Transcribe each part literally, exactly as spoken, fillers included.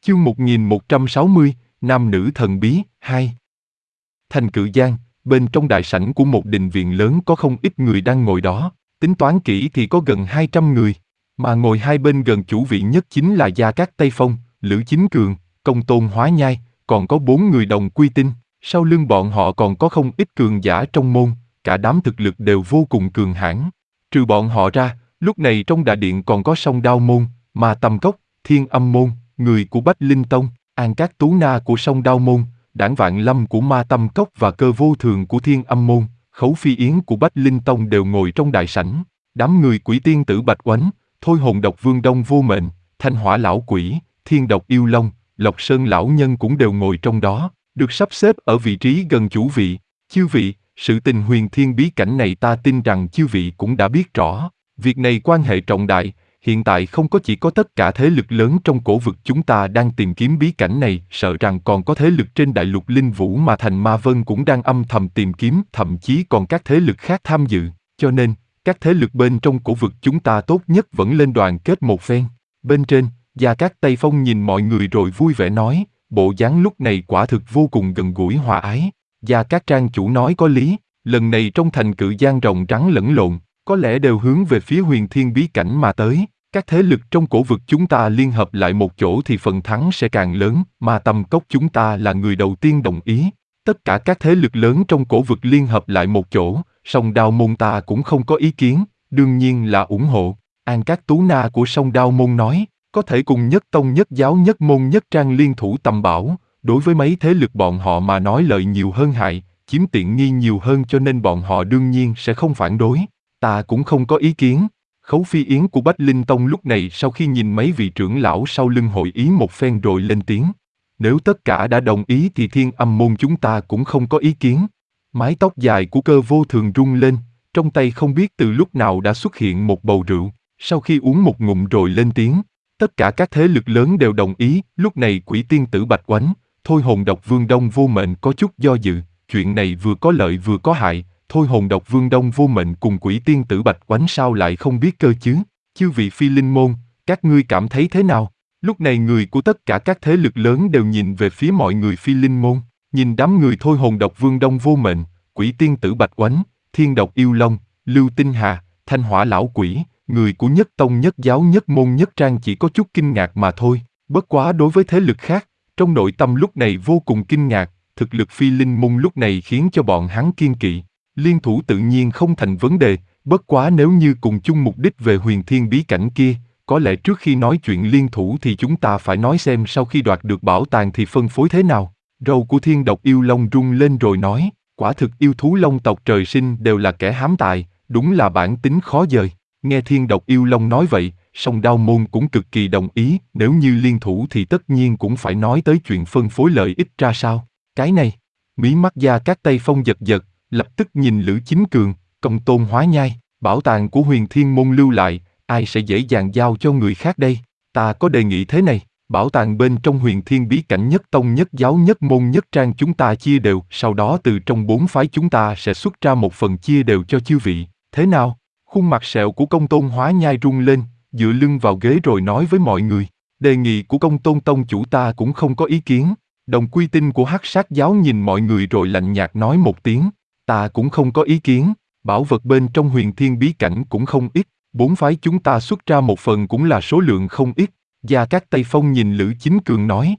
Chương một nghìn một trăm sáu mươi, Nam nữ thần bí, hai. Thành Cự Giang, bên trong đại sảnh của một đình viện lớn có không ít người đang ngồi đó, tính toán kỹ thì có gần hai trăm người, mà ngồi hai bên gần chủ vị nhất chính là Gia Cát Tây Phong, Lữ Chính Cường, Công Tôn Hóa Nhai, còn có bốn người đồng quy tinh, sau lưng bọn họ còn có không ít cường giả trong môn, cả đám thực lực đều vô cùng cường hãn. Trừ bọn họ ra, lúc này trong đại điện còn có Song Đao Môn, Ma Tâm Cốc, Thiên Âm Môn, người của Bách Linh Tông, An Cát Tú Na của Song Đao Môn, Đảng Vạn Lâm của Ma Tâm Cốc và Cơ Vô Thường của Thiên Âm Môn, Khấu Phi Yến của Bách Linh Tông đều ngồi trong đại sảnh. Đám người Quỷ Tiên Tử Bạch Oánh, Thôi Hồn Độc Vương Đông Vô Mệnh, Thanh Hỏa Lão Quỷ, Thiên Độc Yêu Long, Lộc Sơn Lão Nhân cũng đều ngồi trong đó, được sắp xếp ở vị trí gần chủ vị. Chư vị, sự tình huyền thiên bí cảnh này ta tin rằng chư vị cũng đã biết rõ. Việc này quan hệ trọng đại, hiện tại không có chỉ có tất cả thế lực lớn trong cổ vực chúng ta đang tìm kiếm bí cảnh này, sợ rằng còn có thế lực trên đại lục Linh Vũ mà Thành Ma Vân cũng đang âm thầm tìm kiếm, thậm chí còn các thế lực khác tham dự, cho nên, các thế lực bên trong cổ vực chúng ta tốt nhất vẫn lên đoàn kết một phen. Bên trên, Gia Cát Tây Phong nhìn mọi người rồi vui vẻ nói, bộ dáng lúc này quả thực vô cùng gần gũi hòa ái. Gia Cát Trang chủ nói có lý, lần này trong thành Cự Giang rồng rắn lẫn lộn, có lẽ đều hướng về phía huyền thiên bí cảnh mà tới. Các thế lực trong cổ vực chúng ta liên hợp lại một chỗ thì phần thắng sẽ càng lớn, mà Tâm Cốc chúng ta là người đầu tiên đồng ý. Tất cả các thế lực lớn trong cổ vực liên hợp lại một chỗ, Song Đao Môn ta cũng không có ý kiến, đương nhiên là ủng hộ. An Cát Tú Na của Song Đao Môn nói, có thể cùng nhất tông nhất giáo nhất môn nhất trang liên thủ tầm bảo, đối với mấy thế lực bọn họ mà nói lợi nhiều hơn hại, chiếm tiện nghi nhiều hơn cho nên bọn họ đương nhiên sẽ không phản đối. Ta cũng không có ý kiến. Khấu Phi Yến của Bách Linh Tông lúc này sau khi nhìn mấy vị trưởng lão sau lưng hội ý một phen rồi lên tiếng. Nếu tất cả đã đồng ý thì Thiên Âm Môn chúng ta cũng không có ý kiến. Mái tóc dài của Cơ Vô Thường rung lên, trong tay không biết từ lúc nào đã xuất hiện một bầu rượu, sau khi uống một ngụm rồi lên tiếng. Tất cả các thế lực lớn đều đồng ý, lúc này Quỷ Tiên Tử Bạch Oánh, Thôi Hồn Độc Vương Đông Vô Mệnh có chút do dự, chuyện này vừa có lợi vừa có hại. Thôi Hồn Độc Vương Đông Vô Mệnh cùng Quỷ Tiên Tử Bạch Oánh sao lại không biết cơ chứ? Chư vị Phi Linh Môn, các ngươi cảm thấy thế nào? Lúc này người của tất cả các thế lực lớn đều nhìn về phía mọi người Phi Linh Môn, nhìn đám người Thôi Hồn Độc Vương Đông Vô Mệnh, Quỷ Tiên Tử Bạch Oánh, Thiên Độc Yêu Long, Lưu Tinh Hà, Thanh Hỏa Lão Quỷ, người của nhất tông nhất giáo nhất môn nhất trang chỉ có chút kinh ngạc mà thôi. Bất quá đối với thế lực khác, trong nội tâm lúc này vô cùng kinh ngạc, thực lực Phi Linh Môn lúc này khiến cho bọn hắn kiên kỵ. Liên thủ tự nhiên không thành vấn đề, bất quá nếu như cùng chung mục đích về huyền thiên bí cảnh kia, có lẽ trước khi nói chuyện liên thủ thì chúng ta phải nói xem sau khi đoạt được bảo tàng thì phân phối thế nào. Râu của Thiên Độc Yêu Long rung lên rồi nói, quả thực yêu thú long tộc trời sinh đều là kẻ hám tài, đúng là bản tính khó dời. Nghe Thiên Độc Yêu Long nói vậy, Song Đao Môn cũng cực kỳ đồng ý, nếu như liên thủ thì tất nhiên cũng phải nói tới chuyện phân phối lợi ích ra sao. Cái này, mí mắt Gia Cát Tây Phong giật giật, lập tức nhìn Lữ Chính Cường, Công Tôn Hóa Nhai, bảo tàng của huyền thiên môn lưu lại, ai sẽ dễ dàng giao cho người khác đây? Ta có đề nghị thế này, bảo tàng bên trong huyền thiên bí cảnh nhất tông nhất giáo nhất môn nhất trang chúng ta chia đều, sau đó từ trong bốn phái chúng ta sẽ xuất ra một phần chia đều cho chư vị, thế nào? Khuôn mặt sẹo của Công Tôn Hóa Nhai rung lên, dựa lưng vào ghế rồi nói với mọi người, đề nghị của Công Tôn tông chủ ta cũng không có ý kiến. Đồng quy tinh của Hắc Sát giáo nhìn mọi người rồi lạnh nhạt nói một tiếng, ta cũng không có ý kiến, bảo vật bên trong huyền thiên bí cảnh cũng không ít, bốn phái chúng ta xuất ra một phần cũng là số lượng không ít. Gia Cát Tây Phong nhìn Lữ Chính Cường nói,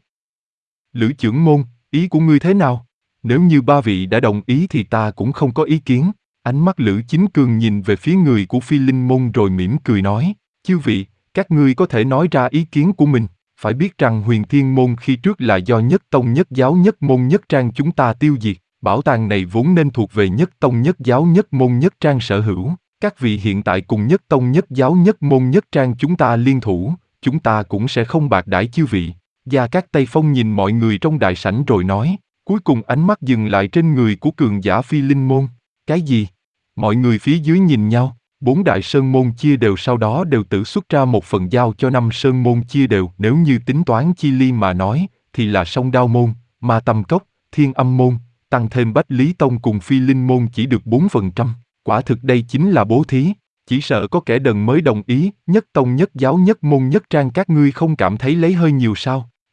Lữ trưởng môn, ý của ngươi thế nào? Nếu như ba vị đã đồng ý thì ta cũng không có ý kiến. Ánh mắt Lữ Chính Cường nhìn về phía người của Phi Linh Môn rồi mỉm cười nói, chư vị, các ngươi có thể nói ra ý kiến của mình. Phải biết rằng huyền thiên môn khi trước là do nhất tông nhất giáo nhất môn nhất trang chúng ta tiêu diệt, bảo tàng này vốn nên thuộc về nhất tông nhất giáo nhất môn nhất trang sở hữu. Các vị hiện tại cùng nhất tông nhất giáo nhất môn nhất trang chúng ta liên thủ, chúng ta cũng sẽ không bạc đãi chư vị. Gia Cát Tây Phong nhìn mọi người trong đại sảnh rồi nói, cuối cùng ánh mắt dừng lại trên người của cường giả Phi Linh Môn. Cái gì? Mọi người phía dưới nhìn nhau. Bốn đại sơn môn chia đều sau đó đều tự xuất ra một phần giao cho năm sơn môn chia đều. Nếu như tính toán chi ly mà nói, thì là Song Đao Môn, Ma Tâm Cốc, Thiên Âm Môn, tăng thêm Bách Lý Tông cùng Phi Linh Môn chỉ được bốn phần trăm. Quả thực đây chính là bố thí, chỉ sợ có kẻ đần mới đồng ý. Nhất tông nhất giáo nhất môn nhất trang các ngươi không cảm thấy lấy hơi nhiều sao?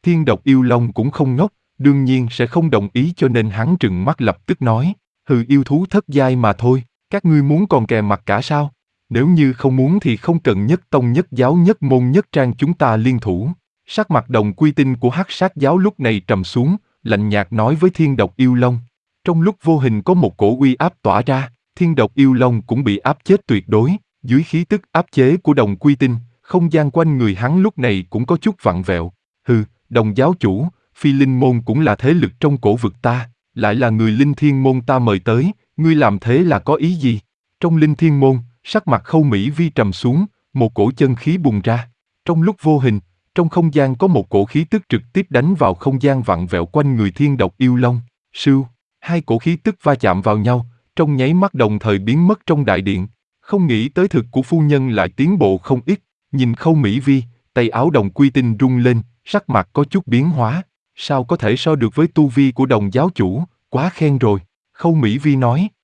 Thiên độc yêu long cũng không ngốc, đương nhiên sẽ không đồng ý cho nên hắn trừng mắt lập tức nói, hừ yêu thú thất giai mà thôi, các ngươi muốn còn kè mặt cả sao? Nếu như không muốn thì không cần nhất tông nhất giáo nhất môn nhất trang chúng ta liên thủ. Sắc mặt Đồng Quy Tinh của Hắc Sát giáo lúc này trầm xuống, lạnh nhạt nói với Thiên độc yêu long. Trong lúc vô hình có một cổ uy áp tỏa ra, Thiên độc yêu long cũng bị áp chết tuyệt đối, dưới khí tức áp chế của Đồng Quy Tinh, không gian quanh người hắn lúc này cũng có chút vặn vẹo. Hừ, Đồng giáo chủ, Phi Linh môn cũng là thế lực trong cổ vực ta, lại là người Linh Thiên môn ta mời tới, ngươi làm thế là có ý gì? Trong Linh Thiên môn, sắc mặt Khâu Mỹ Vi trầm xuống, một cổ chân khí bùng ra. Trong lúc vô hình, trong không gian có một cổ khí tức trực tiếp đánh vào không gian vặn vẹo quanh người Thiên độc yêu long. Sưu, hai cổ khí tức va chạm vào nhau, trong nháy mắt đồng thời biến mất trong đại điện. Không nghĩ tới thực của phu nhân lại tiến bộ không ít, nhìn Khâu Mỹ Vi, tay áo Đồng Quy Tinh rung lên, sắc mặt có chút biến hóa. Sao có thể so được với tu vi của Đồng giáo chủ, quá khen rồi. Khâu Mỹ Vi nói.